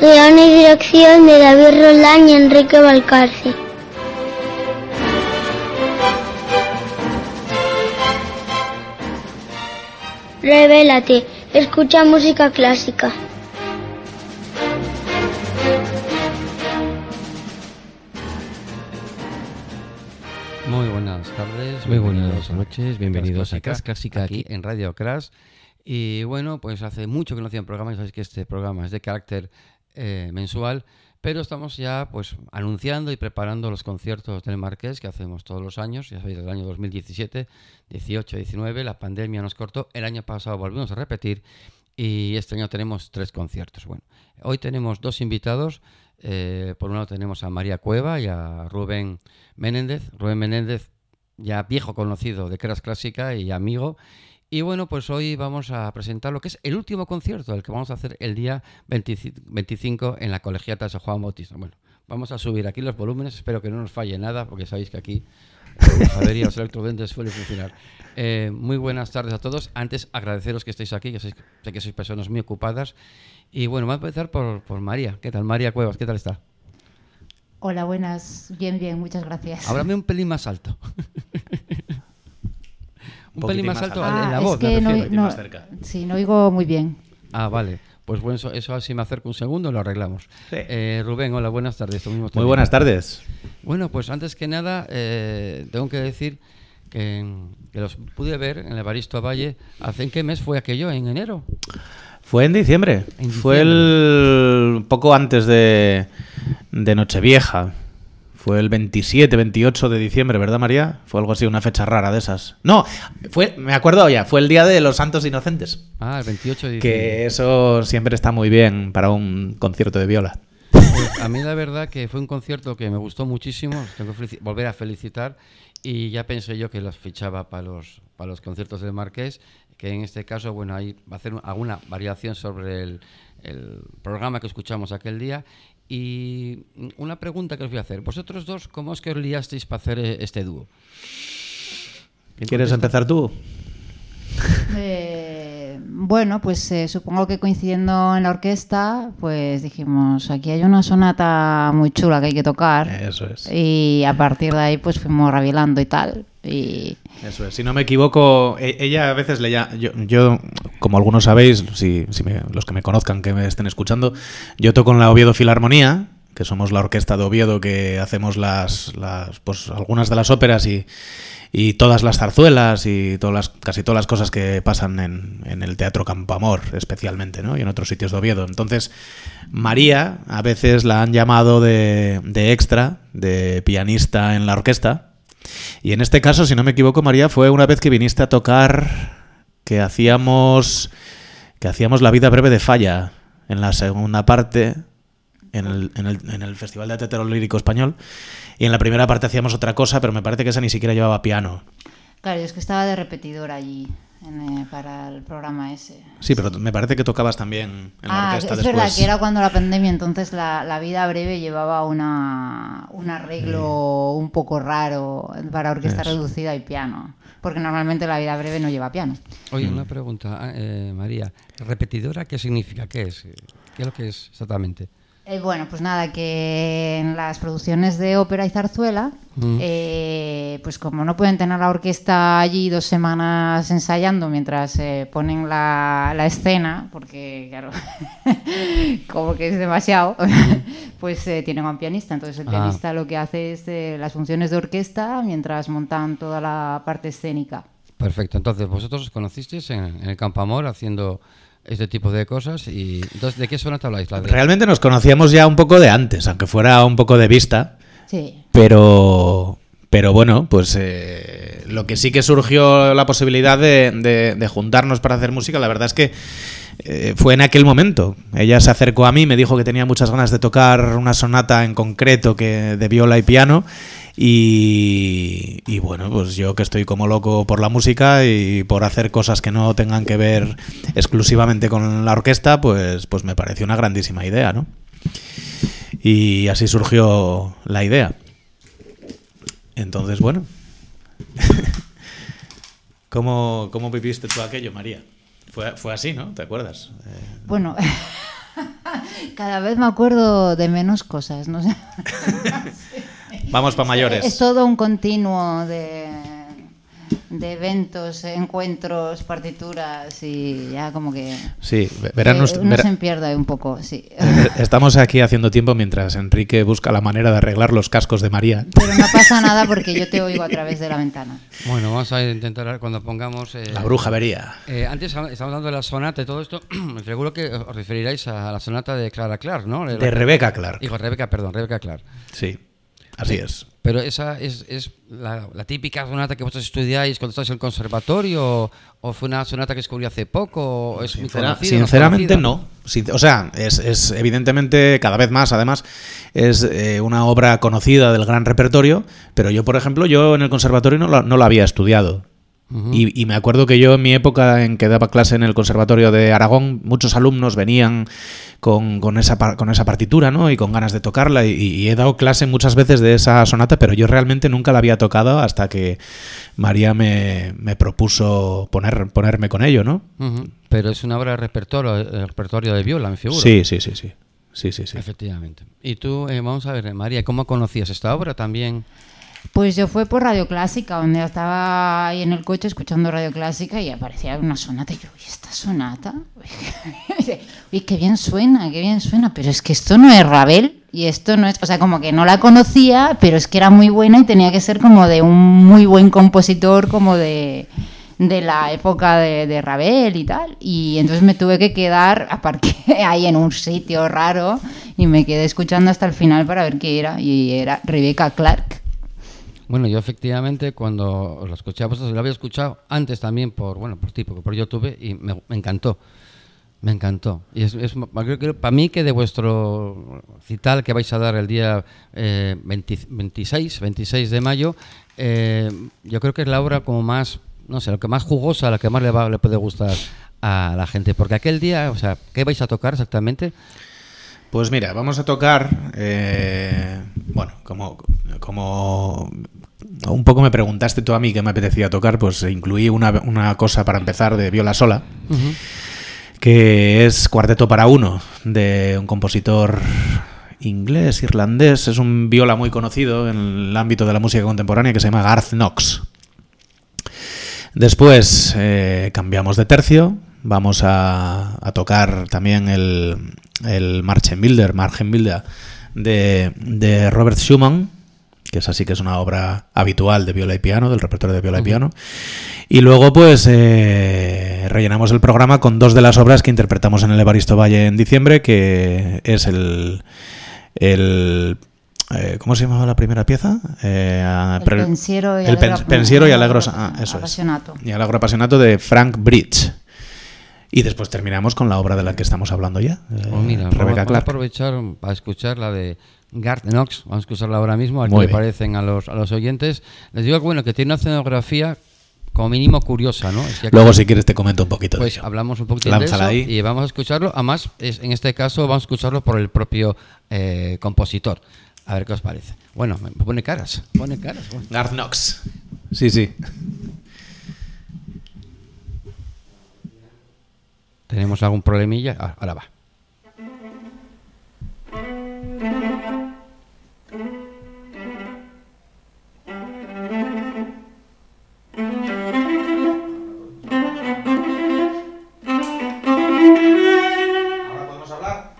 Guión y dirección de David Roldán y Enrique Valcarce. Revélate, escucha música clásica. Muy buenas tardes, muy buenas noches, bienvenidos a Crash Clásica aquí en Radio Crash. Y bueno, pues hace mucho que no hacían programa, ya sabéis que este programa es de carácter mensual, pero estamos ya pues anunciando y preparando los conciertos del Marqués que hacemos todos los años. Ya sabéis, del año 2017, 18, 19, la pandemia nos cortó, el año pasado volvimos a repetir y este año tenemos 3 conciertos. Bueno, hoy tenemos 2 invitados. Por un lado tenemos a María Cueva y a Rubén Menéndez. Rubén Menéndez, ya viejo conocido de Crash Clásica y amigo. Y bueno, pues hoy vamos a presentar lo que es el último concierto, el que vamos a hacer el día 25 en la Colegiata de San Juan Bautista. Bueno, vamos a subir aquí los volúmenes, espero que no nos falle nada, porque sabéis que aquí avería los electroventos suele funcionar. Muy buenas tardes a todos. Antes, agradeceros que estéis aquí, que sé que sois personas muy ocupadas. Y bueno, vamos a empezar por María. ¿Qué tal? María Cuevas, ¿qué tal está? Hola, buenas. Bien, muchas gracias. Háblame un pelín más alto. Un pelín más alto en la es voz, que me refiero. no, más cerca. Sí, no oigo muy bien. Ah, vale. Pues bueno, eso así me acerco un segundo, lo arreglamos. Sí. Rubén, hola, buenas tardes. Muy buenas tardes. Bueno, pues antes que nada, tengo que decir que los pude ver en el Evaristo Valle. ¿En qué mes fue aquello? ¿En enero? Fue en diciembre. Fue el poco antes de Nochevieja. Fue el 27, 28 de diciembre, ¿verdad, María? Fue algo así, una fecha rara de esas. No, me acuerdo ya, fue el Día de los Santos Inocentes. Ah, el 28 de diciembre. Que eso siempre está muy bien para un concierto de viola. Pues a mí la verdad que fue un concierto que me gustó muchísimo, tengo que volver a felicitar, y ya pensé yo que los fichaba para los conciertos del Marqués, que en este caso, bueno, ahí va a hacer alguna variación sobre el programa que escuchamos aquel día. Y una pregunta que os voy a hacer. Vosotros dos, ¿cómo es que os liasteis para hacer este dúo? ¿Quieres empezar tú? Bueno, pues supongo que coincidiendo en la orquesta, pues dijimos, aquí hay una sonata muy chula que hay que tocar. Eso es. Y a partir de ahí pues fuimos rabilando y tal. Y... Eso es. Si no me equivoco, ella a veces yo como algunos sabéis, los que me conozcan, que me estén escuchando, yo toco en la Oviedo Filarmonía, que somos la orquesta de Oviedo que hacemos pues algunas de las óperas y todas las zarzuelas y casi todas las cosas que pasan en el Teatro Campoamor, especialmente, ¿no? Y en otros sitios de Oviedo. Entonces, María a veces la han llamado de extra, de pianista en la orquesta. Y en este caso, si no me equivoco, María, fue una vez que viniste a tocar que hacíamos La vida breve de Falla en la segunda parte en el Festival de Teatro Lírico Español, y en la primera parte hacíamos otra cosa, pero me parece que esa ni siquiera llevaba piano. Claro, es que estaba de repetidor allí para el programa ese. Sí, pero me parece que tocabas también en la orquesta después. Es verdad que era cuando la pandemia, entonces la vida breve llevaba un arreglo un poco raro para orquesta reducida y piano, porque normalmente la vida breve no lleva piano. Oye, una pregunta, María. ¿Repetidora qué significa? ¿Qué es? ¿Qué es lo que es exactamente? Bueno, pues nada, que en las producciones de ópera y zarzuela, pues como no pueden tener la orquesta allí 2 semanas ensayando mientras ponen la escena, porque claro, como que es demasiado, pues tienen a un pianista. Entonces el pianista lo que hace es las funciones de orquesta mientras montan toda la parte escénica. Perfecto, entonces vosotros os conocisteis en el Campoamor haciendo este tipo de cosas. Y entonces, ¿de qué sonata habláis? Realmente nos conocíamos ya un poco de antes, aunque fuera un poco de vista. Sí. Pero bueno, pues lo que sí que surgió la posibilidad de juntarnos para hacer música, la verdad es que fue en aquel momento. Ella se acercó a mí, me dijo que tenía muchas ganas de tocar una sonata en concreto de viola y piano. Y bueno, pues yo que estoy como loco por la música y por hacer cosas que no tengan que ver exclusivamente con la orquesta, pues me pareció una grandísima idea, ¿no? Y así surgió la idea. Entonces, bueno. ¿Cómo viviste tú aquello, María? Fue así, ¿no? ¿Te acuerdas? Bueno, Cada vez me acuerdo de menos cosas, no sé. Vamos para mayores. Es todo un continuo de eventos, encuentros, partituras y ya como que... Sí, verán uno se pierde un poco, sí. Estamos aquí haciendo tiempo mientras Enrique busca la manera de arreglar los cascos de María. Pero no pasa nada porque yo te oigo a través de la ventana. Bueno, vamos a intentar cuando pongamos... La bruja vería. Antes estamos hablando de la sonata y todo esto. Seguro que os referiréis a la sonata de Clara Clark, ¿no? De Rebecca Clark. Digo, Rebecca Clark. Sí, así es. Pero esa es la típica sonata que vosotros estudiáis cuando estáis en el conservatorio, o fue una sonata que descubrí hace poco, o es muy conocida. Sinceramente no. O sea, es evidentemente cada vez más, además, es una obra conocida del gran repertorio, pero yo, por ejemplo, en el conservatorio no la había estudiado. Uh-huh. Y me acuerdo que yo en mi época en que daba clase en el Conservatorio de Aragón, muchos alumnos venían con esa partitura, ¿no? Y con ganas de tocarla, y he dado clase muchas veces de esa sonata, pero yo realmente nunca la había tocado hasta que María me propuso ponerme con ello, ¿no? Uh-huh. Pero es una obra de repertorio de viola, me figuro. Sí. Sí. Efectivamente. Y tú, vamos a ver, María, ¿cómo conocías esta obra también? Pues yo fue por Radio Clásica, donde estaba ahí en el coche escuchando Radio Clásica y aparecía una sonata y yo, ¿y esta sonata? Uy, qué bien suena, pero es que esto no es Ravel y esto no es... O sea, como que no la conocía, pero es que era muy buena y tenía que ser como de un muy buen compositor, como de la época de Ravel y tal. Y entonces me tuve que quedar, aparqué ahí en un sitio raro y me quedé escuchando hasta el final para ver qué era. Y era Rebecca Clark. Bueno, yo efectivamente cuando lo escuché a vosotros, lo había escuchado antes también por YouTube y me encantó. Me encantó. Y creo que para mí que de vuestro recital que vais a dar el día 26 de mayo, yo creo que es la obra como más, no sé, lo que más jugosa, la que más le puede gustar a la gente. Porque aquel día, o sea, ¿qué vais a tocar exactamente? Pues mira, vamos a tocar, bueno, como un poco me preguntaste tú a mí qué me apetecía tocar, pues incluí una cosa para empezar de viola sola, uh-huh, que es Cuarteto para uno, de un compositor inglés, irlandés, es un viola muy conocido en el ámbito de la música contemporánea que se llama Garth Knox. Después cambiamos de tercio, vamos a tocar también el Marchenbilder de Robert Schumann, que es así que es una obra habitual de viola y piano, del repertorio de viola y piano. Y luego pues rellenamos el programa con dos de las obras que interpretamos en el Evaristo Valle en diciembre, que es el ¿cómo se llamaba la primera pieza? El Pensiero y Allegro y Allegro Appassionato de Frank Bridge. Y después terminamos con la obra de la que estamos hablando ya, mira, Rebecca Clark. Vamos a aprovechar para escuchar la de Garth Knox, vamos a escucharla ahora mismo, a ver qué le parecen a los oyentes. Les digo que tiene una escenografía como mínimo curiosa, ¿no? Luego si quieres te comento un poquito pues de ello. Hablamos un poquito de eso ahí. Y vamos a escucharlo, además en este caso vamos a escucharlo por el propio compositor. A ver qué os parece. Bueno, me pone caras. Bueno. Garth Knox. Sí. ¿Tenemos algún problemilla? Ahora va. ¿Ahora podemos hablar?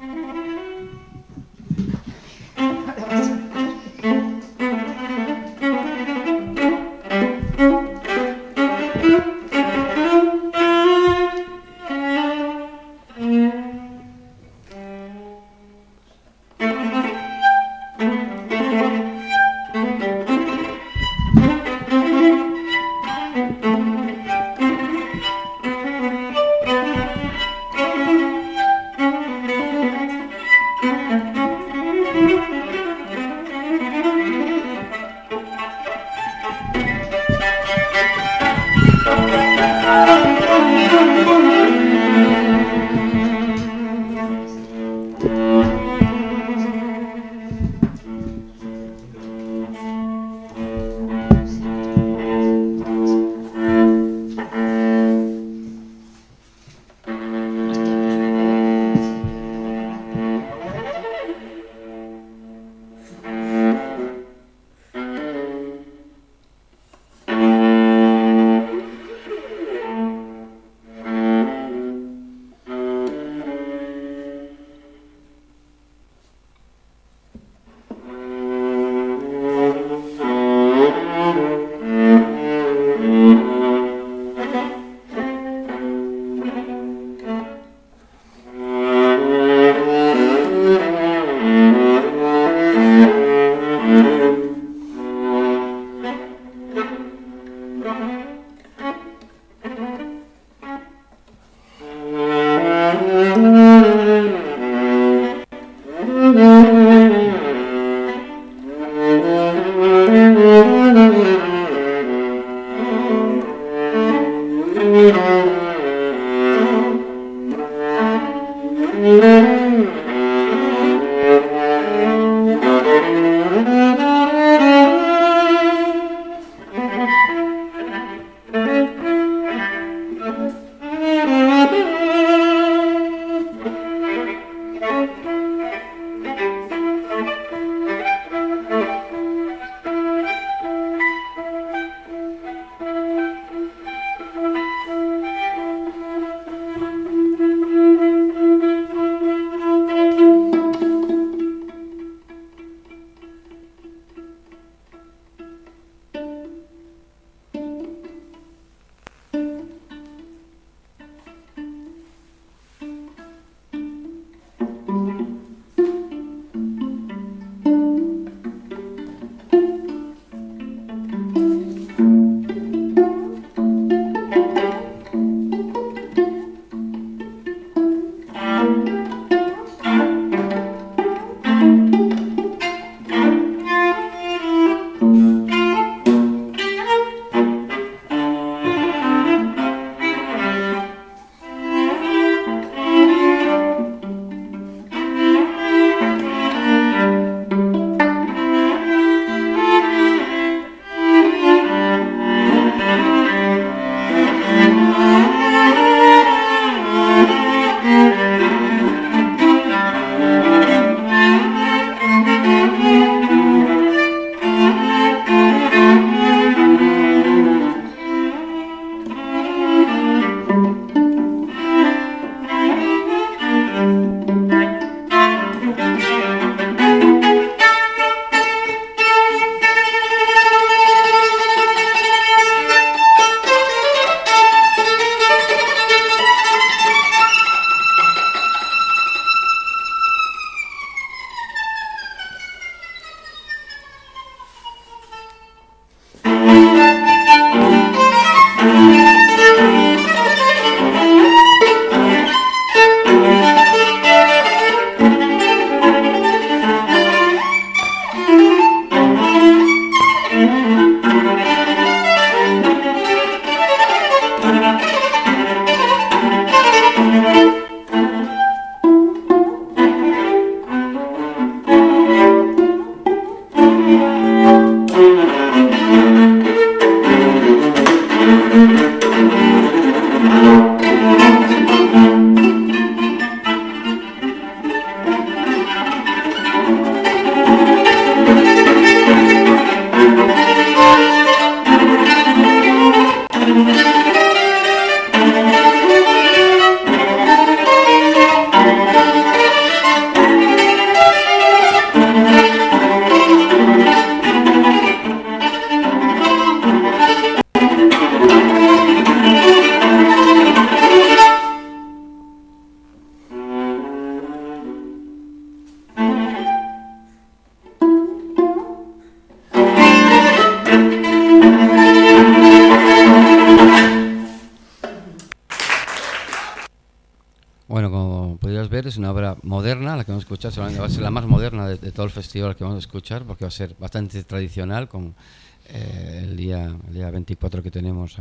Es una obra moderna, la que vamos a escuchar, seguramente va a ser la más moderna de todo el festival que vamos a escuchar, porque va a ser bastante tradicional, con el día 24 que tenemos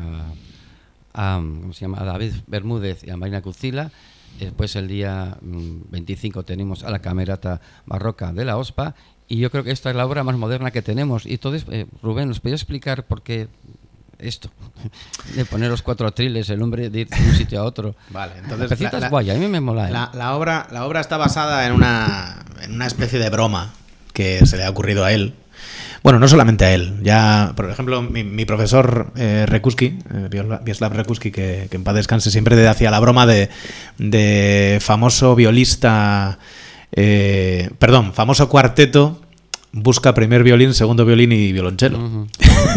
¿cómo se llama? A David Bermúdez y a Marina Cucila. Después el día 25 tenemos a la Camerata Barroca de la OSPA, y yo creo que esta es la obra más moderna que tenemos. Y entonces, Rubén, ¿nos podías explicar por qué esto de poner los 4 atriles, el hombre de ir de un sitio a otro? Vale, entonces la es guay, a mí me mola. La obra está basada en una especie de broma que se le ha ocurrido a él. Bueno, no solamente a él. Ya, por ejemplo, mi profesor Rekuski, Wieslaw Rekuski, que en paz descanse, siempre hacía la broma de famoso violista, famoso cuarteto busca primer violín, segundo violín y violonchelo. Uh-huh.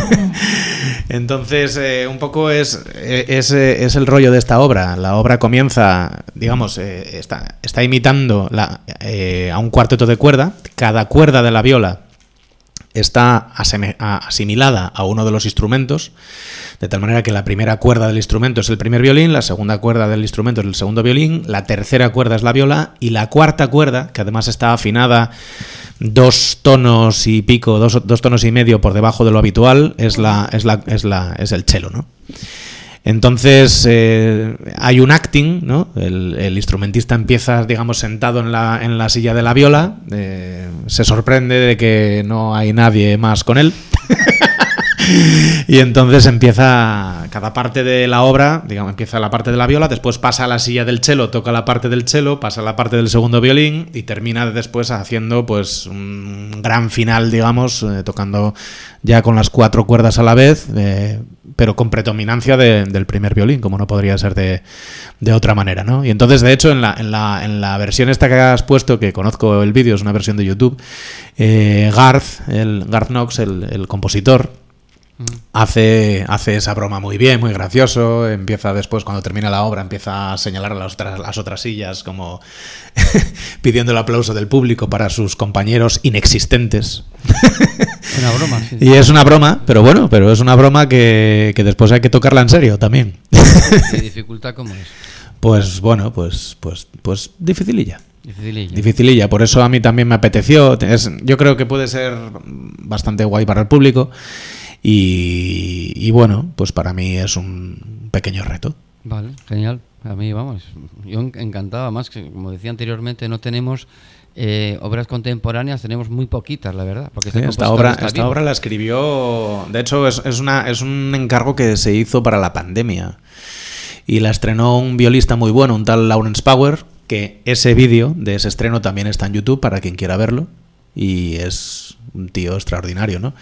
Entonces, un poco es el rollo de esta obra. La obra comienza, digamos, está imitando a un cuarteto de cuerda. Cada cuerda de la viola está asimilada a uno de los instrumentos, de tal manera que la primera cuerda del instrumento es el primer violín, la segunda cuerda del instrumento es el segundo violín, la tercera cuerda es la viola, y la cuarta cuerda, que además está afinada 2 tonos y pico, 2 tonos y medio por debajo de lo habitual, es el cello, ¿no? Entonces hay un acting, ¿no? El instrumentista empieza, digamos, sentado en la silla de la viola, se sorprende de que no hay nadie más con él. Y entonces empieza cada parte de la obra, digamos, empieza la parte de la viola, después pasa a la silla del cello, toca la parte del cello, pasa a la parte del segundo violín y termina después haciendo pues un gran final, digamos, tocando ya con las 4 cuerdas a la vez, pero con predominancia del primer violín, como no podría ser de otra manera, ¿no? Y entonces, de hecho, en la versión esta que has puesto, que conozco el vídeo, es una versión de YouTube, Garth Knox, el compositor, hace esa broma muy bien, muy gracioso. Empieza después, cuando termina la obra, empieza a señalar a las otras sillas como pidiendo el aplauso del público para sus compañeros inexistentes. Una broma, sí. Y es una broma, pero es una broma que después hay que tocarla en serio también. ¿Qué dificultad cómo es? Pues bueno, pues dificililla. Dificililla, por eso a mí también me apeteció. Yo creo que puede ser bastante guay para el público. Y bueno, pues para mí es un pequeño reto. Vale, genial. A mí, vamos, yo encantado. Más que, como decía anteriormente, no tenemos obras contemporáneas, tenemos muy poquitas, la verdad. Porque sí, esta obra la escribió, de hecho es un encargo que se hizo para la pandemia. Y la estrenó un violista muy bueno, un tal Lawrence Power, que ese vídeo de ese estreno también está en YouTube para quien quiera verlo. Y es un tío extraordinario, ¿no?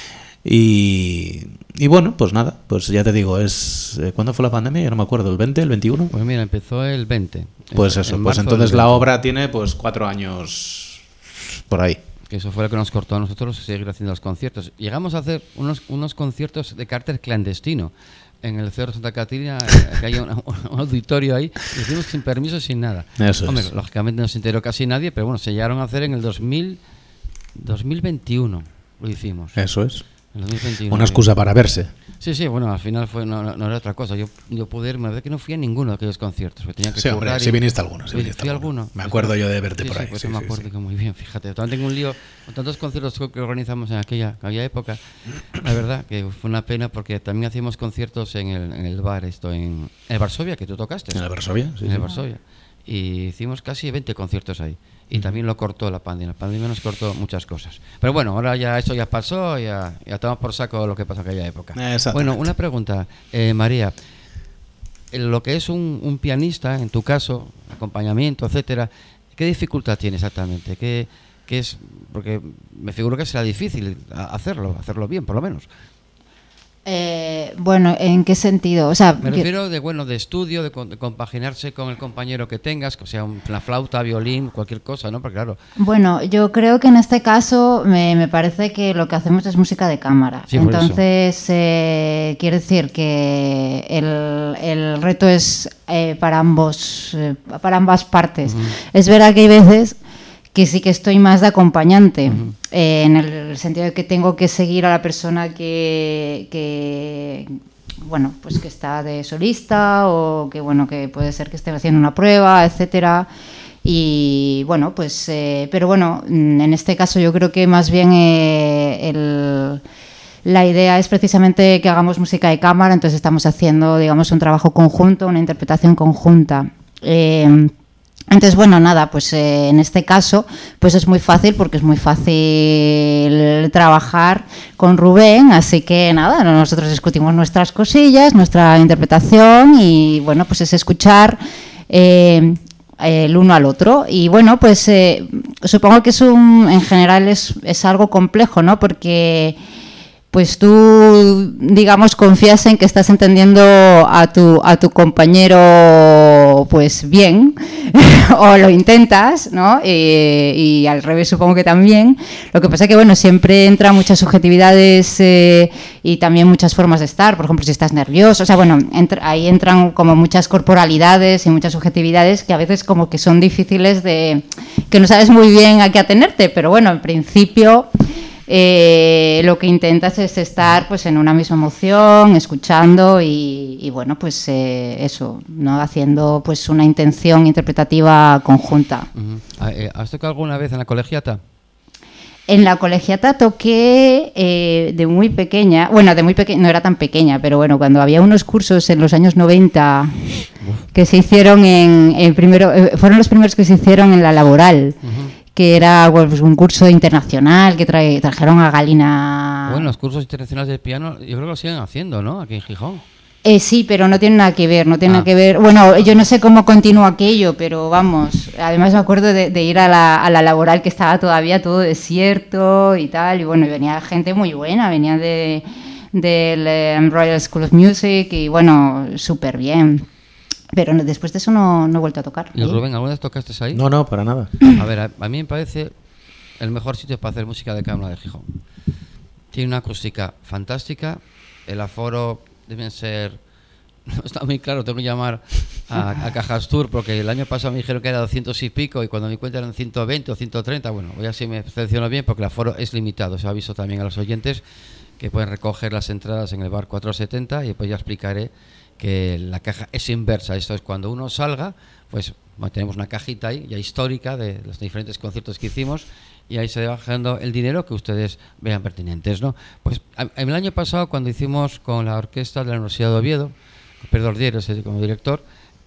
Y bueno, pues nada, pues ya te digo, ¿cuándo fue la pandemia? Ya no me acuerdo, ¿el 20, el 21? Pues mira, empezó el 20. Pues eso, pues entonces la obra tiene pues 4 años por ahí. Que eso fue lo que nos cortó a nosotros seguir haciendo los conciertos. Llegamos a hacer unos conciertos de carácter clandestino en el Cerro Santa Catarina, que hay un auditorio ahí, lo hicimos sin permiso, sin nada. Eso Hombre, es. Lógicamente no se enteró casi nadie, pero bueno, se llegaron a hacer en el 2021, lo hicimos. Eso es. En 2021. Una excusa para verse. Sí, bueno, al final no era otra cosa. Yo pude irme, la verdad que no fui a ninguno de aquellos conciertos. Tenía que Sí, hombre, currar sí viniste a alguno. Sí viniste ¿Fui a a alguno? Me acuerdo yo de verte Sí, por ahí. Pues Sí, me sí, acuerdo sí. que muy bien, fíjate. También tengo un lío con tantos conciertos que organizamos en aquella época. La verdad que fue una pena porque también hacíamos conciertos en el bar, en el Varsovia, que tú tocaste. ¿En el Varsovia? Sí, En el sí. Varsovia. Y hicimos casi 20 conciertos ahí. Y también lo cortó la pandemia. La pandemia nos cortó muchas cosas. Pero bueno, ahora ya eso ya pasó, ya tomamos por saco lo que pasó en aquella época. Exactamente. Bueno, una pregunta, María. Lo que es un pianista, en tu caso, acompañamiento, etcétera, ¿qué dificultad tiene exactamente? ¿Qué es? Porque me figuro que será difícil hacerlo bien, por lo menos. Bueno, ¿en qué sentido? O sea, Me refiero de estudio, de compaginarse con el compañero que tengas, que sea una flauta, violín, cualquier cosa, ¿no? Porque claro. Bueno, yo creo que en este caso me parece que lo que hacemos es música de cámara. Sí, por entonces, quiere decir que el reto es para ambas partes. Uh-huh. Es verdad que hay veces que sí que estoy más de acompañante, uh-huh. En el sentido de que tengo que seguir a la persona que bueno, pues que está de solista o que puede ser que esté haciendo una prueba, etcétera. Y bueno, pues pero bueno, en este caso yo creo que más bien la idea es precisamente que hagamos música de cámara, entonces estamos haciendo, digamos, un trabajo conjunto, una interpretación conjunta. Entonces, bueno, nada, pues en este caso pues es muy fácil porque es muy fácil trabajar con Rubén, así que nada, nosotros discutimos nuestras cosillas, nuestra interpretación y bueno, pues es escuchar el uno al otro y bueno, pues supongo que en general es algo complejo, ¿no? Porque pues tú, digamos, confías en que estás entendiendo a tu compañero pues bien o lo intentas, ¿no? Y al revés supongo que también. Lo que pasa es que, bueno, siempre entran muchas subjetividades y también muchas formas de estar. Por ejemplo, si estás nervioso, o sea, bueno, ahí entran como muchas corporalidades y muchas subjetividades que a veces como que son difíciles que no sabes muy bien a qué atenerte, pero bueno, en principio lo que intentas es estar pues en una misma emoción, escuchando y bueno, pues eso, ¿no? Haciendo pues una intención interpretativa conjunta. Uh-huh. ¿Has tocado alguna vez en la colegiata? En la colegiata toqué de muy pequeña, no era tan pequeña, pero bueno, cuando había unos cursos en los años 90 que se hicieron fueron los primeros que se hicieron en la Laboral. Uh-huh. Que era pues, un curso internacional que trajeron a Galina. Bueno, los cursos internacionales de piano yo creo que lo siguen haciendo, ¿no? Aquí en Gijón. Sí, pero no tiene nada que ver, nada que ver. Bueno, yo no sé cómo continúa aquello, pero vamos, además me acuerdo de ir a la Laboral que estaba todavía todo desierto y tal, y bueno, y venía gente muy buena, venía del Royal School of Music y bueno, súper bien. Pero después de eso no he vuelto a tocar. ¿Y Rubén, alguna vez tocaste ahí? No, para nada. A ver, a mí me parece el mejor sitio para hacer música de cámara de Gijón. Tiene una acústica fantástica, el aforo deben ser... No está muy claro, tengo que llamar a Cajastur porque el año pasado me dijeron que era 200 y pico y cuando me cuenta eran 120 o 130. Bueno, voy a ver si me selecciono bien porque el aforo es limitado. Se aviso también a los oyentes que pueden recoger las entradas en el bar 470 y después ya explicaré que la caja es inversa. Esto es cuando uno salga, pues tenemos una cajita ahí ya histórica de los diferentes conciertos que hicimos y ahí se va bajando el dinero que ustedes vean pertinentes, ¿no? Pues el año pasado cuando hicimos con la orquesta de la Universidad de Oviedo, Pedro Ordieres como director,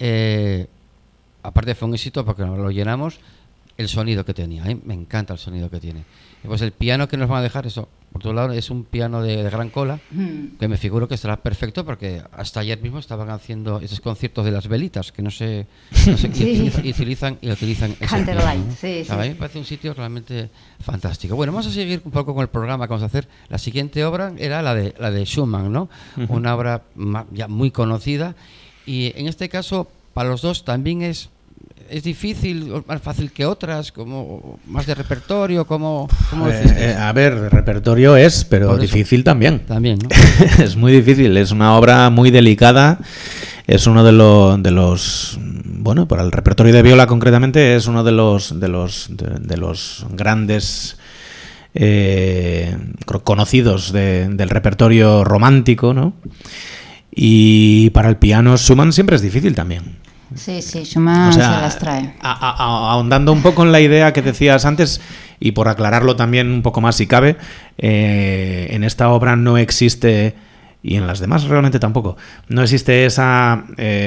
aparte fue un éxito porque lo llenamos, el sonido que tenía, me encanta el sonido que tiene. Y pues el piano que nos van a dejar, eso por otro lado, es un piano de gran cola, que me figuro que estará perfecto porque hasta ayer mismo estaban haciendo esos conciertos de las velitas, que no sé sí. y utilizan ese piano, ¿no? Sí. A mí me parece un sitio realmente fantástico. Bueno, vamos a seguir un poco con el programa que vamos a hacer. La siguiente obra era la de Schumann, ¿no? Uh-huh. Una obra ya muy conocida y en este caso para los dos también es difícil o más fácil que otras, como más de repertorio, ¿cómo a ver, repertorio es, pero difícil también. También, ¿no? Es muy difícil, es una obra muy delicada, es uno de los bueno, para el repertorio de viola concretamente es uno de los grandes conocidos del repertorio romántico, ¿no? Y para el piano Schumann siempre es difícil también. Sí, Schumann O sea, se las trae. Ahondando un poco en la idea que decías antes, y por aclararlo también un poco más si cabe, en esta obra no existe, y en las demás realmente tampoco, no existe esa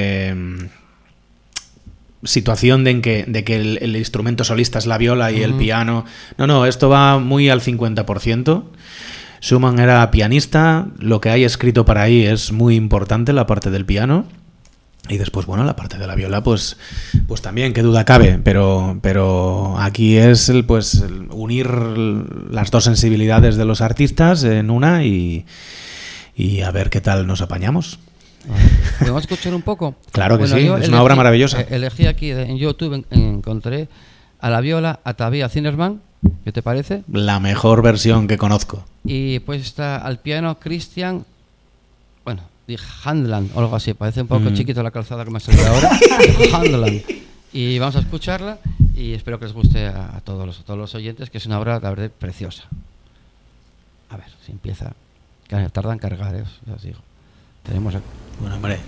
situación de que el instrumento solista es la viola y el piano. No, esto va muy al 50%. Schumann era pianista, lo que hay escrito para ahí es muy importante, la parte del piano. Y después, bueno, la parte de la viola, pues también, qué duda cabe, pero aquí es el unir las dos sensibilidades de los artistas en una y a ver qué tal nos apañamos. ¿Podemos escuchar un poco? Claro que sí, es una obra maravillosa. Elegí aquí en YouTube, encontré a la viola a Tabea Zinnerman, ¿qué te parece? La mejor versión que conozco. Y pues está al piano Christian, bueno, de Handland o algo así, parece un poco chiquito la calzada que me ha salido ahora. Handland. Y vamos a escucharla y espero que les guste a todos los oyentes, que es una obra, la verdad, preciosa. A ver, si empieza. Tarda en cargar, ya os digo. Tenemos aquí. Bueno, hombre.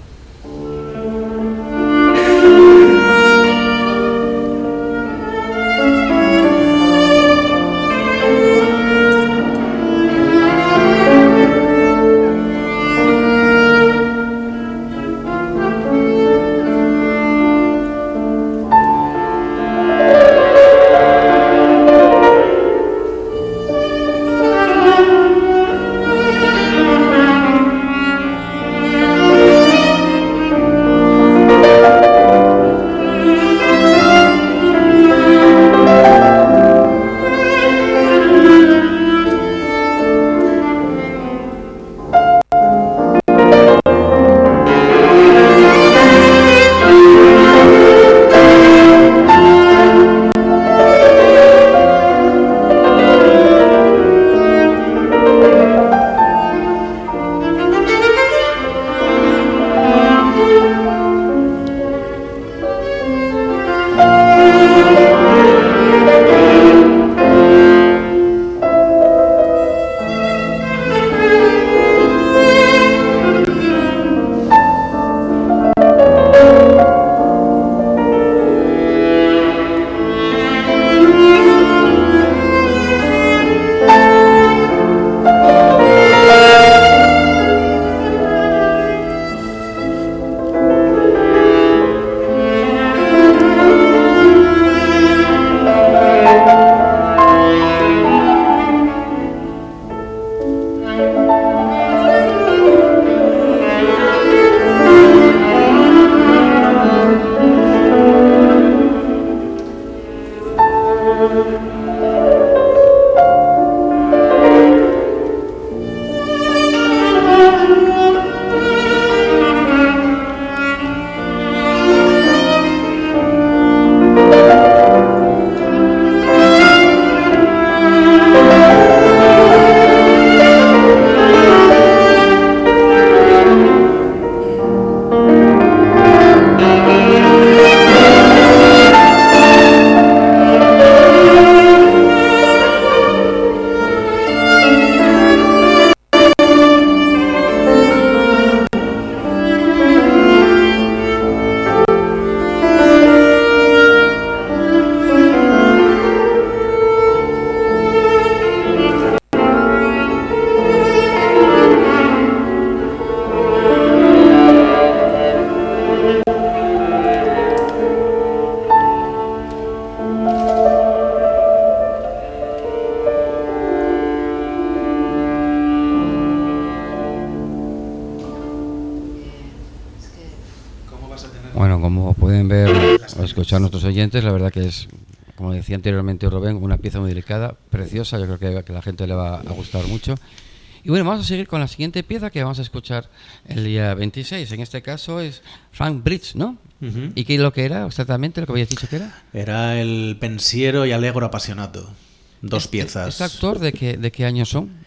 Bueno, como pueden ver o escuchar nuestros oyentes, la verdad que es, como decía anteriormente Rubén, una pieza muy delicada, preciosa. Yo creo que a la gente le va a gustar mucho. Y bueno, vamos a seguir con la siguiente pieza que vamos a escuchar el día 26. En este caso es Frank Bridge, ¿no? Uh-huh. ¿Y qué es lo que era exactamente, lo que habías dicho que era? Era el Pensiero y Allegro Appassionato. Dos piezas. ¿Este actor de qué años son?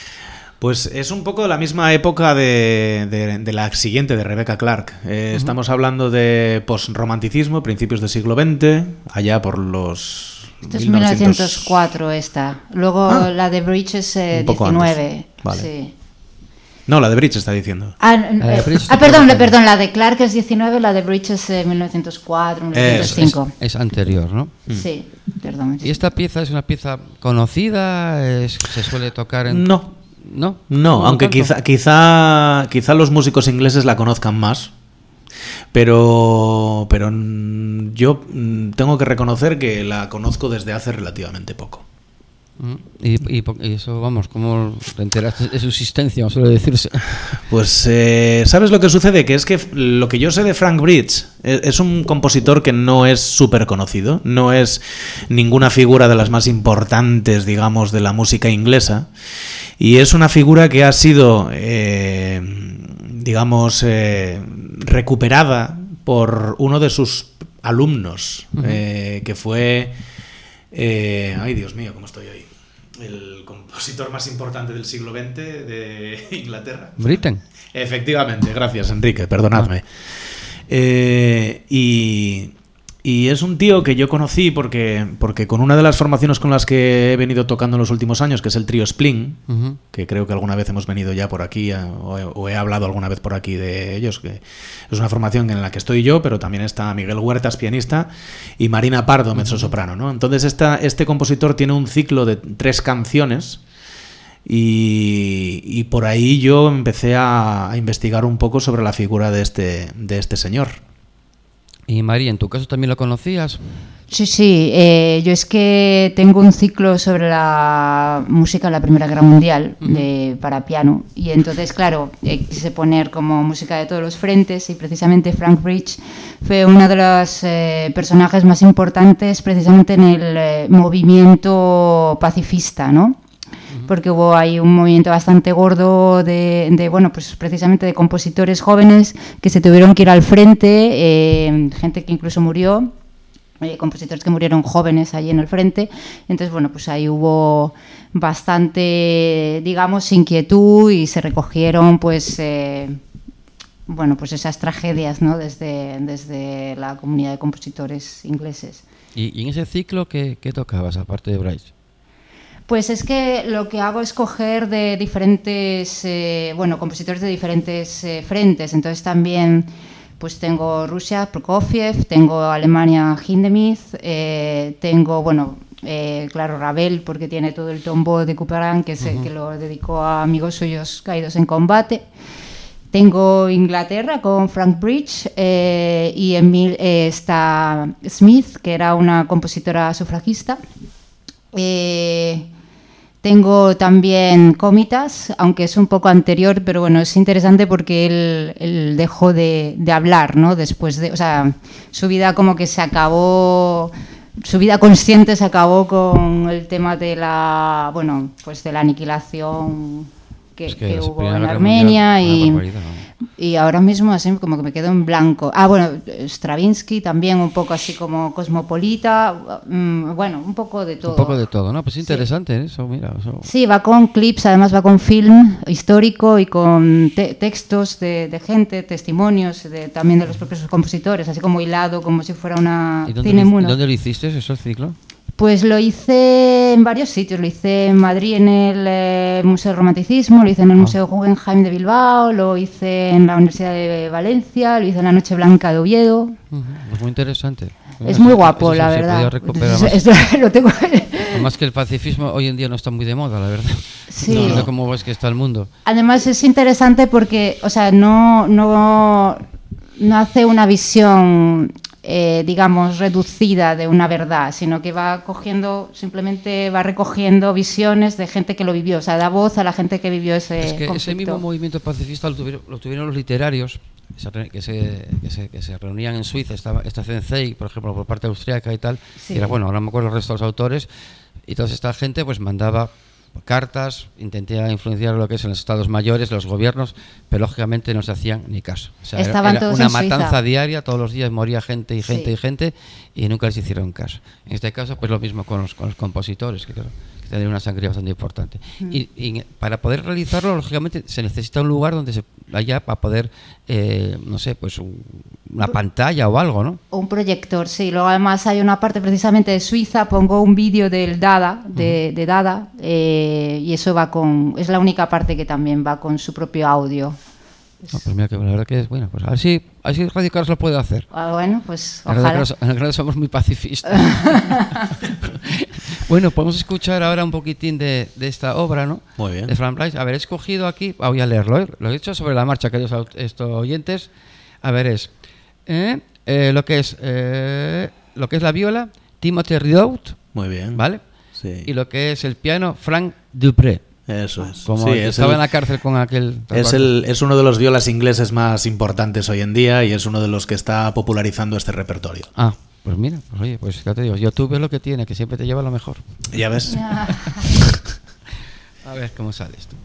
Pues es un poco de la misma época de la siguiente, de Rebecca Clark. Estamos hablando de posromanticismo, principios del siglo XX, allá por los Esto es 1904 esta. Luego la de Bridge es un poco 19. antes. Vale. Sí. No, la de Bridge está diciendo. Perdón, la de Clark es 19, la de Bridge es 1904, 1905. Es anterior, ¿no? Sí, perdón. ¿Y esta pieza es una pieza conocida? ¿Se suele tocar en...? No. ¿No? No, aunque quizá los músicos ingleses la conozcan más. Pero yo tengo que reconocer que la conozco desde hace relativamente poco. Y eso, vamos, ¿cómo te enteraste de su existencia, suele decirse? Pues, ¿sabes lo que sucede? Que es que lo que yo sé de Frank Bridge es un compositor que no es súper conocido, no es ninguna figura de las más importantes, digamos, de la música inglesa, y es una figura que ha sido, digamos, recuperada por uno de sus alumnos, que fue... ay, Dios mío, ¿cómo estoy hoy? El compositor más importante del siglo XX de Inglaterra. Britten. Efectivamente, gracias, Enrique, perdonadme. Y es un tío que yo conocí porque con una de las formaciones con las que he venido tocando en los últimos años, que es el trío Spling, que creo que alguna vez hemos venido ya por aquí, o he hablado alguna vez por aquí de ellos, que es una formación en la que estoy yo, pero también está Miguel Huertas, pianista, y Marina Pardo, mezzosoprano, ¿no? Entonces este compositor tiene un ciclo de 3 canciones, y por ahí yo empecé a investigar un poco sobre la figura de este señor. Y María, ¿en tu caso también lo conocías? Sí, yo es que tengo un ciclo sobre la música de la Primera Guerra Mundial para piano, y entonces, claro, quise poner como música de todos los frentes, y precisamente Frank Bridge fue uno de los personajes más importantes precisamente en el movimiento pacifista, ¿no? Porque hubo ahí un movimiento bastante gordo de bueno, pues precisamente de compositores jóvenes que se tuvieron que ir al frente, gente que incluso murió, compositores que murieron jóvenes allí en el frente. Entonces, bueno, pues ahí hubo bastante, digamos, inquietud, y se recogieron, pues, bueno, pues esas tragedias, ¿no? Desde la comunidad de compositores ingleses. ¿Y en ese ciclo qué tocabas, aparte de Bryce? Pues es que lo que hago es coger de diferentes, bueno, compositores de diferentes frentes. Entonces también pues tengo Rusia, Prokofiev, tengo Alemania, Hindemith, tengo, bueno, claro, Ravel, porque tiene todo el tombo de Couperin, que lo dedicó a amigos suyos caídos en combate. Tengo Inglaterra con Frank Bridge, y está Smith, que era una compositora sufragista. Tengo también Comitas, aunque es un poco anterior, pero bueno, es interesante porque él dejó de hablar, ¿no? Después de, o sea, su vida como que se acabó, su vida consciente se acabó con el tema de la, bueno, pues de la aniquilación que hubo en Armenia, y ahora mismo así como que me quedo en blanco. Bueno, Stravinsky también, un poco así como cosmopolita, bueno, un poco de todo. Un poco de todo, ¿no? Pues interesante, sí. Eso, mira. Eso... Sí, va con clips, además va con film histórico y con textos de gente, testimonios también de los propios compositores, así como hilado, como si fuera una cinemuno. ¿Dónde lo hiciste, ese ciclo? Pues lo hice en varios sitios. Lo hice en Madrid en el Museo del Romanticismo, lo hice en el Museo Guggenheim de Bilbao, lo hice en la Universidad de Valencia, lo hice en la Noche Blanca de Oviedo. Pues muy interesante. Es muy guapo, la verdad. Lo tengo. Más que el pacifismo hoy en día no está muy de moda, la verdad. Sí. No, ¿cómo ves que está el mundo? Además es interesante porque, o sea, no hace una visión... digamos, reducida de una verdad, sino que simplemente va recogiendo visiones de gente que lo vivió, o sea, da voz a la gente que vivió ese conflicto. Ese mismo movimiento pacifista lo tuvieron los literarios que se reunían en Suiza, esta CNCI, por ejemplo, por parte austríaca y tal, sí. Y era, bueno, ahora no me acuerdo el resto de los autores, y toda esta gente pues mandaba cartas, intenté influenciar lo que es en los estados mayores, los gobiernos, pero lógicamente no se hacían ni caso. O sea, Estaban era todos una en Suiza. matanza diaria, todos los días moría gente y gente Sí. y gente, y nunca les hicieron caso. En este caso, pues lo mismo con los compositores, que claro, que tienen una sangría bastante importante. Y para poder realizarlo, lógicamente, se necesita un lugar donde se haya para poder, no sé, pues una pantalla o algo, ¿no? O un proyector, sí. Luego además hay una parte precisamente de Suiza, pongo un vídeo del Dada, de Dada, y eso va con... Es la única parte que también va con su propio audio. No, pues mira, que la verdad que es bueno, pues a ver si Radio Caras lo puede hacer. Bueno, pues En Radio ojalá. Caras, en realidad somos muy pacifistas. Bueno, podemos escuchar ahora un poquitín de esta obra, ¿no? Muy bien. De Frank Bryce. A ver, he escogido aquí, voy a leerlo, ¿eh? Lo he hecho sobre la marcha, queridos estos oyentes. A ver, es lo que es la viola, Timothy Ridout, Muy bien. ¿vale? Sí. Y lo que es el piano, Frank Dupré. Eso es. Como Sí, el que estaba en la cárcel con aquel... es uno de los violas ingleses más importantes hoy en día y es uno de los que está popularizando este repertorio. Ah, pues mira, pues oye, pues ya te digo, YouTube es lo que tiene, que siempre te lleva lo mejor. Ya ves. A ver cómo sale esto.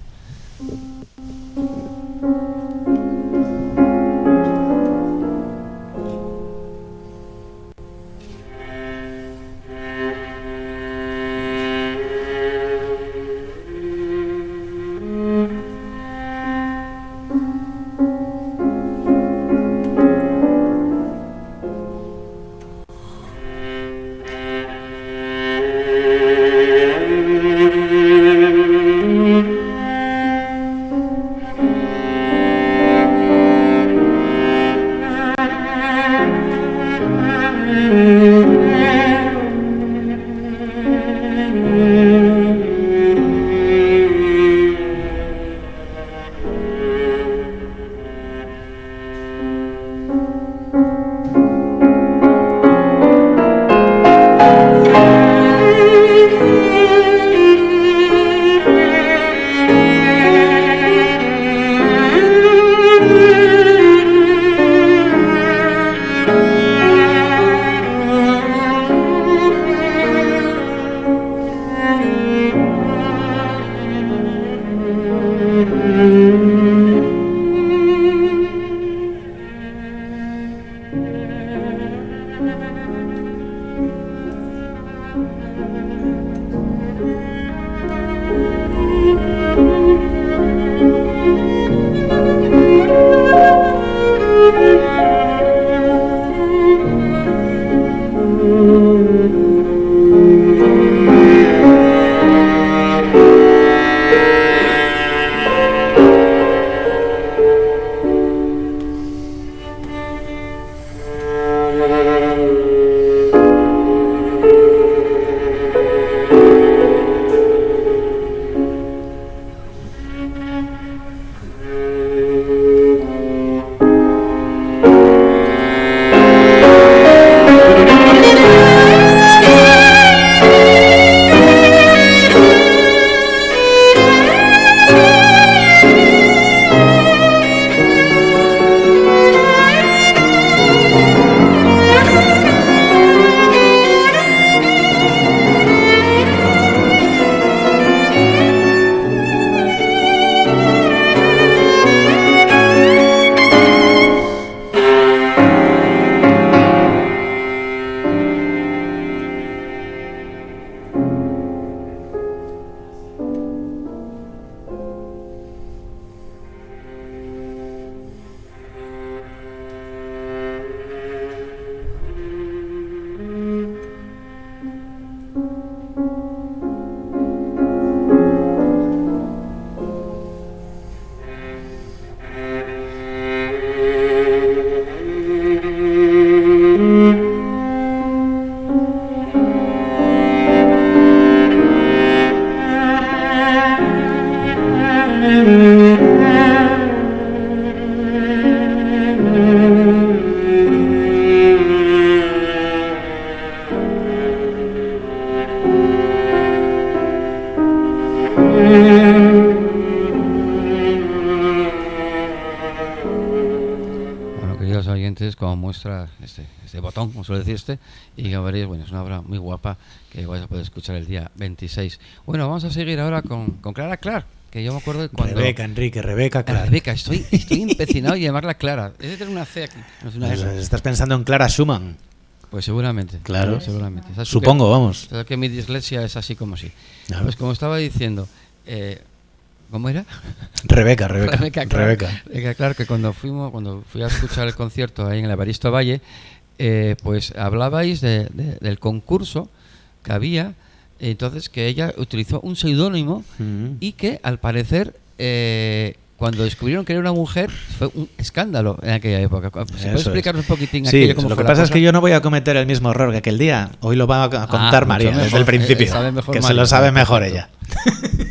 muestra este botón, como suele decir y ya veréis, bueno, es una obra muy guapa que vais a poder escuchar el día 26. Bueno, vamos a seguir ahora con Clara Clark, que yo me acuerdo de cuando... Rebeca, Enrique, Rebeca Clark. Rebeca, estoy empecinado en llamarla Clara. Es de tener una C aquí. No es una S. Estás pensando en Clara Schumann. Pues seguramente. Claro. Seguramente. Supongo, vamos. Sabes que mi dislexia es así como así. Claro. Pues como estaba diciendo... ¿Cómo era? Rebeca. Claro, que cuando fui a escuchar el concierto ahí en el Evaristo Valle, pues hablabais del concurso que había, entonces que ella utilizó un seudónimo y que al parecer cuando descubrieron que era una mujer fue un escándalo en aquella época. ¿Se puede explicarnos un poquitín aquello cómo lo fue que la pasa cosa? es que yo no voy a cometer el mismo error que aquel día. Hoy lo va a contar María mejor. desde el principio, Sabe mejor que María, se lo sabe mejor perfecto. ella.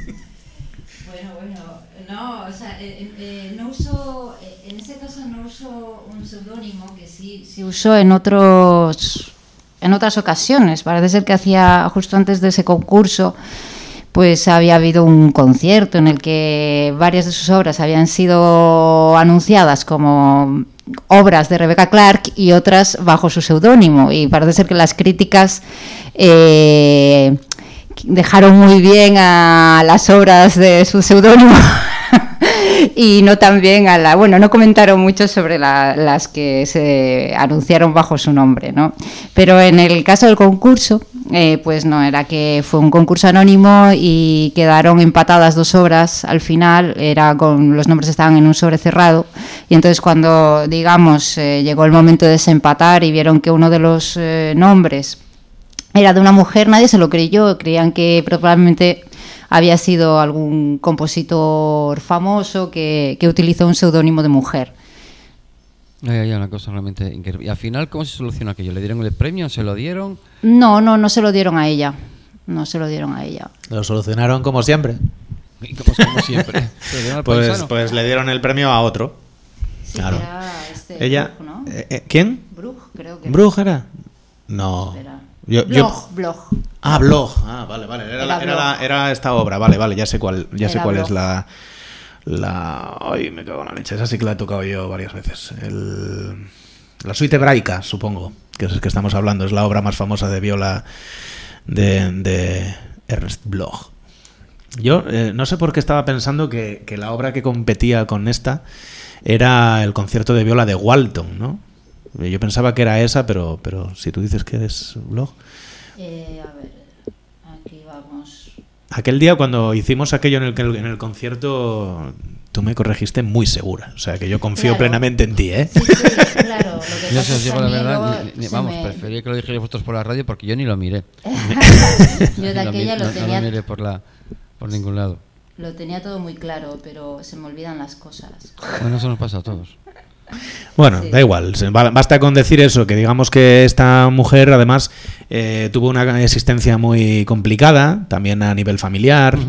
No, o sea, no uso, en ese caso no uso un seudónimo que sí usó en otras ocasiones. Parece ser que hacía justo antes de ese concurso, pues había habido un concierto en el que varias de sus obras habían sido anunciadas como obras de Rebecca Clark y otras bajo su seudónimo, y parece ser que las críticas dejaron muy bien a las obras de su seudónimo y no también no comentaron mucho sobre las que se anunciaron bajo su nombre, ¿no? Pero en el caso del concurso, pues no, era que fue un concurso anónimo y quedaron empatadas dos obras al final, los nombres estaban en un sobre cerrado, y entonces cuando, digamos, llegó el momento de desempatar y vieron que uno de los nombres era de una mujer, nadie se lo creyó, creían que probablemente había sido algún compositor famoso que utilizó un seudónimo de mujer. Hay una cosa realmente increíble. ¿Y al final cómo se solucionó aquello? ¿Le dieron el premio? ¿Se lo dieron? No se lo dieron a ella. No se lo dieron a ella. Lo solucionaron como siempre. Y como siempre. ¿Se lo dieron al paisano? Pues le dieron el premio a otro. Sí, Claro. era Ella, Bruch, ¿no? ¿Quién? Bruch, creo que. ¿Bruch era? No. Espera. Blog. Ah, Blog. Ah, vale. Blog. Era esta obra, vale, ya sé cuál Blog. es la... Ay, me cago en la leche. Esa sí que la he tocado yo varias veces. La suite hebraica, supongo, que es el que estamos hablando. Es la obra más famosa de viola de Ernst Bloch. Yo no sé por qué estaba pensando que la obra que competía con esta era el concierto de viola de Walton, ¿no? Yo pensaba que era esa, pero si tú dices que es Bloch... A ver, aquí vamos. Aquel día cuando hicimos aquello en el concierto, tú me corregiste muy segura. O sea, que yo confío plenamente en ti, ¿eh? Sí, claro. Lo que Yo pasa os es que digo a la mí verdad, luego prefería que lo dijerais vosotros por la radio porque yo ni lo miré. Yo de aquella no tenía... lo miré por ningún lado. Lo tenía todo muy claro, pero se me olvidan las cosas. Bueno, eso nos pasa a todos. Bueno, Sí. da igual, basta con decir eso, que digamos que esta mujer además tuvo una existencia muy complicada, también a nivel familiar,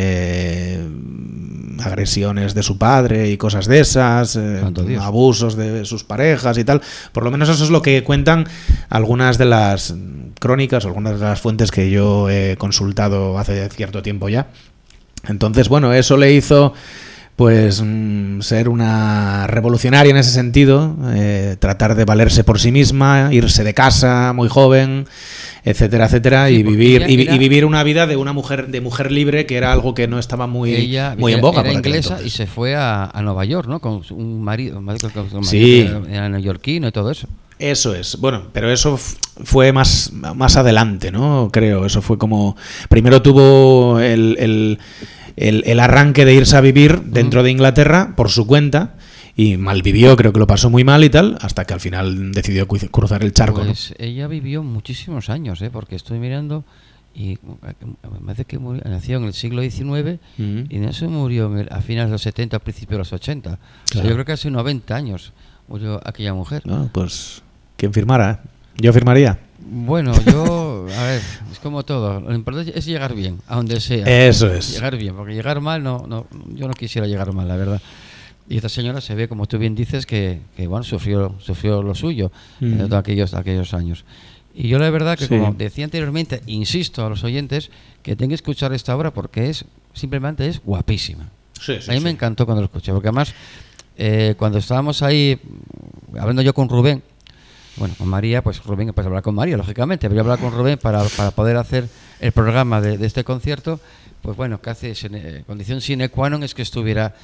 agresiones de su padre y cosas de esas, abusos de sus parejas y tal. Por lo menos eso es lo que cuentan algunas de las crónicas, algunas de las fuentes que yo he consultado hace cierto tiempo ya. Entonces, bueno, eso le hizo... pues ser una revolucionaria en ese sentido, tratar de valerse por sí misma, irse de casa muy joven, etcétera, etcétera, sí, y vivir una vida de una mujer libre, que era algo que no estaba muy en boga. Era inglesa y se fue a Nueva York, ¿no? Con un marido sí, era neoyorquino y todo eso. Eso es, bueno, pero eso fue más adelante, ¿no? Creo, eso fue como... Primero tuvo el arranque de irse a vivir dentro de Inglaterra por su cuenta y malvivió, creo que lo pasó muy mal y tal, hasta que al final decidió cruzar el charco. Pues ¿no? Ella vivió muchísimos años, porque estoy mirando y me parece que nació en el siglo XIX y no se murió a finales de los 70, a principios de los 80. Claro. O sea, yo creo que hace 90 años murió aquella mujer. No, pues quien firmara, yo firmaría. Bueno, yo, a ver, es como todo. Lo importante es llegar bien, a donde sea. Eso es. Llegar bien, porque llegar mal, yo no quisiera llegar mal, la verdad. Y esta señora se ve, como tú bien dices, que bueno, sufrió lo suyo en todos aquellos años. Y yo la verdad que, como decía anteriormente, insisto a los oyentes que tengan que escuchar esta obra porque simplemente es guapísima. A mí me encantó cuando lo escuché, porque además, cuando estábamos ahí, hablando yo con Rubén, Bueno, con María, pues Rubén, pues hablar con María, lógicamente, pero yo hablar con Rubén para poder hacer el programa de este concierto, pues bueno, casi condición sine qua non es que estuviera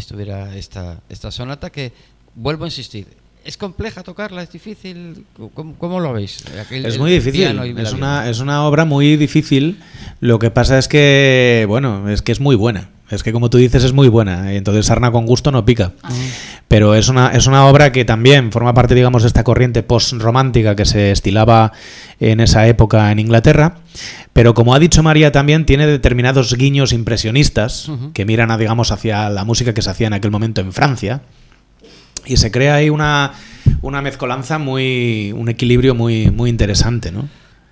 esta sonata que, vuelvo a insistir, ¿es compleja tocarla? ¿Es difícil? ¿Cómo lo veis? Es muy difícil, es una obra muy difícil. Lo que pasa es que, bueno, es que es muy buena. Es que, como tú dices, es muy buena. Y entonces sarna con gusto no pica. Pero es una obra que también forma parte, digamos, de esta corriente post-romántica que se estilaba en esa época en Inglaterra. Pero, como ha dicho María, también tiene determinados guiños impresionistas que miran, digamos, hacia la música que se hacía en aquel momento en Francia. Y se crea ahí una mezcolanza un equilibrio muy, muy interesante, ¿no?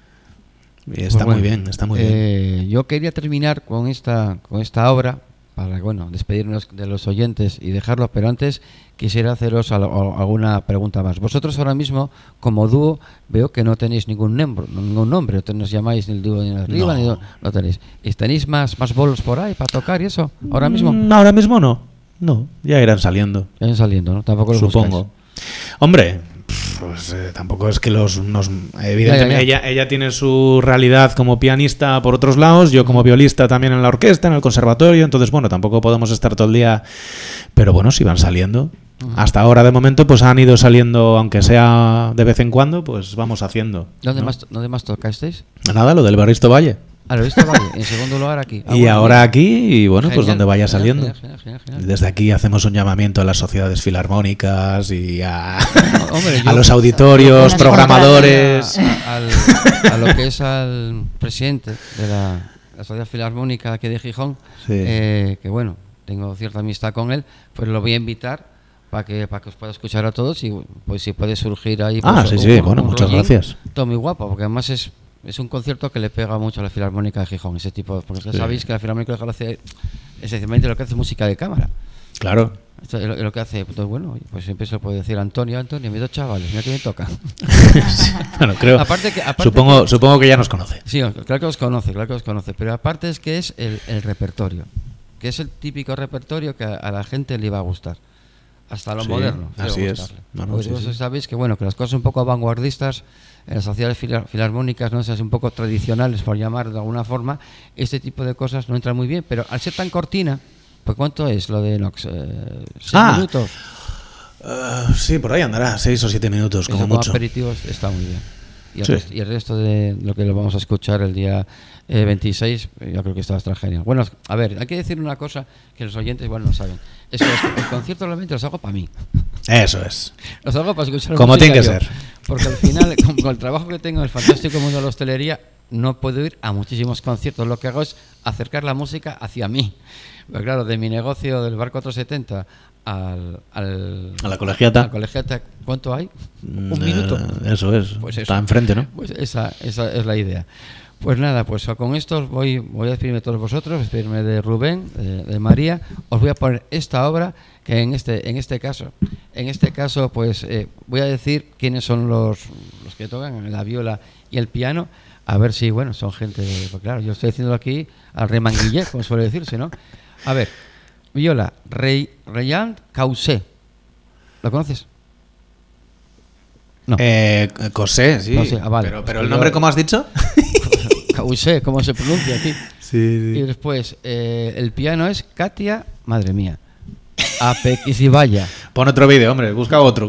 Y está muy bien, está muy bien. Yo quería terminar con esta obra para, bueno, despedirnos de los oyentes y dejarlo, pero antes quisiera haceros alguna pregunta más. Vosotros ahora mismo, como dúo, veo que no tenéis ningún nombre, no os llamáis ni el dúo ni arriba, ni no tenéis. ¿Y tenéis más bolos por ahí para tocar y eso? ¿Ahora mismo? Ahora mismo no. No, ya irán saliendo. Ya irán saliendo, ¿no? Tampoco los supongo. Buscáis. Hombre, pues tampoco es que evidentemente ella tiene su realidad como pianista por otros lados, yo como violista también en la orquesta, en el conservatorio, entonces bueno, tampoco podemos estar todo el día, pero bueno, si van saliendo. Hasta ahora de momento pues han ido saliendo, aunque sea de vez en cuando, pues vamos haciendo. ¿Dónde más tocasteis? Nada, lo del Baristo Valle. Lo he visto, vale. En segundo lugar aquí. Y ahora aquí, y bueno, genial, pues donde vaya saliendo. Genial. Desde aquí hacemos un llamamiento a las sociedades filarmónicas y a a los auditorios, programadores. A lo que es al presidente de la Sociedad Filarmónica aquí de Gijón, que bueno, tengo cierta amistad con él, pues lo voy a invitar para que os pueda escuchar a todos y pues si puede surgir ahí. Pues, bueno, muchas gracias. Todo muy guapo, porque además es un concierto que le pega mucho a la Filarmónica de Gijón, ese tipo, porque ya sabéis que la Filarmónica de Gijón hace esencialmente lo que hace música de cámara. Claro. Esto es lo que hace, pues bueno, pues siempre se lo puede decir Antonio, mis dos chavales, mira que me toca. Bueno, creo. Aparte supongo que ya nos conoce. Sí, claro que os conoce, pero aparte es que es el repertorio, que es el típico repertorio que a la gente le iba a gustar. Hasta lo moderno. Así es. Pues vosotros sabéis que bueno, que las cosas un poco vanguardistas en las sociedades filarmónicas, no sé, un poco tradicionales por llamar de alguna forma, este tipo de cosas no entran muy bien, pero al ser tan cortina, pues ¿cuánto es lo de Nox? 6 minutos. Sí, por ahí andará, 6 o 7 minutos, como mucho. Aperitivos está muy bien. Y el resto de lo que lo vamos a escuchar el día 26, yo creo que está genial. Bueno, a ver, hay que decir una cosa que los oyentes igual no saben. Es que el concierto realmente los hago para mí. Eso es. Los hago para escuchar como tiene que ser. Porque al final, con el trabajo que tengo en el fantástico mundo de la hostelería, no puedo ir a muchísimos conciertos. Lo que hago es acercar la música hacia mí. Pero claro, de mi negocio del Bar 470 a la colegiata. ¿Cuánto hay? Un minuto. Eso es. Pues está enfrente, ¿no? Pues esa es la idea. Pues nada, pues con esto voy a despedirme de todos vosotros, despedirme de Rubén, de María. Os voy a poner esta obra que en este caso pues voy a decir quiénes son los que tocan la viola y el piano, a ver si bueno son gente, pues claro, yo estoy diciendo aquí al remanguillé, como suele decirse, ¿no? A ver, viola, Reyant Causé. ¿Lo conoces? No. Cosé, sí. Cosé, vale. Pero el nombre, ¿cómo has dicho? Causé, ¿cómo se pronuncia aquí? Sí. Y después, el piano es Katia, madre mía. Apequisibaya. Pon otro vídeo, hombre, busca otro.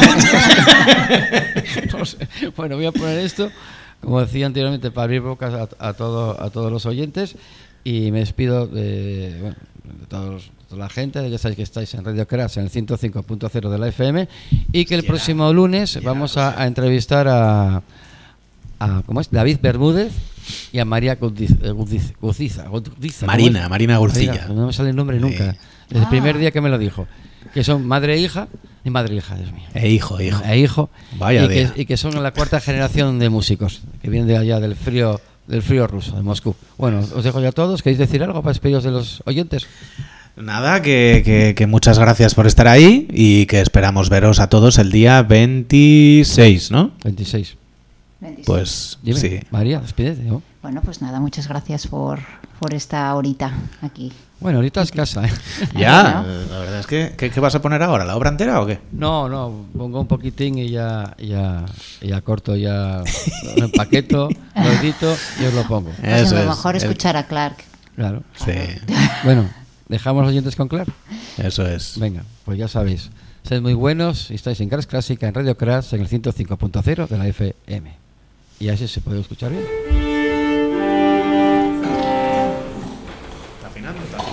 No sé. Bueno, voy a poner esto, como decía anteriormente, para abrir bocas a todos los oyentes. Y me despido de toda la gente, ya sabéis que estáis en Radio Crash en el 105.0 de la FM y que el próximo lunes vamos a entrevistar a ¿cómo es? David Bermúdez y a María Guziza. Marina Gurcilla. No me sale el nombre nunca. Desde el primer día que me lo dijo. Que son madre e hija, Dios mío. E hijo. Vaya y que son la cuarta generación de músicos que vienen de allá del frío ruso, de Moscú. Bueno, os dejo ya a todos. ¿Queréis decir algo para despediros de los oyentes? Nada, que muchas gracias por estar ahí y que esperamos veros a todos el día 26, ¿no? 26. 26. Pues Dime, sí. María, despídete, ¿no? Bueno, pues nada, muchas gracias por esta horita aquí. Bueno, ahorita es casa, ¿eh? Ya, la verdad es que ¿qué vas a poner ahora? ¿La obra entera o qué? No, pongo un poquitín y ya corto, ya lo empaqueto, lo edito y os lo pongo. Pues a lo mejor escuchar a Clark. Claro. Sí, Bueno, ¿dejamos los oyentes con Clark? eso es. Venga, pues ya sabéis. Sed muy buenos y estáis en Crash Clásica, en Radio Crash, en el 105.0 de la FM. Y así se puede escuchar bien. Está afinando,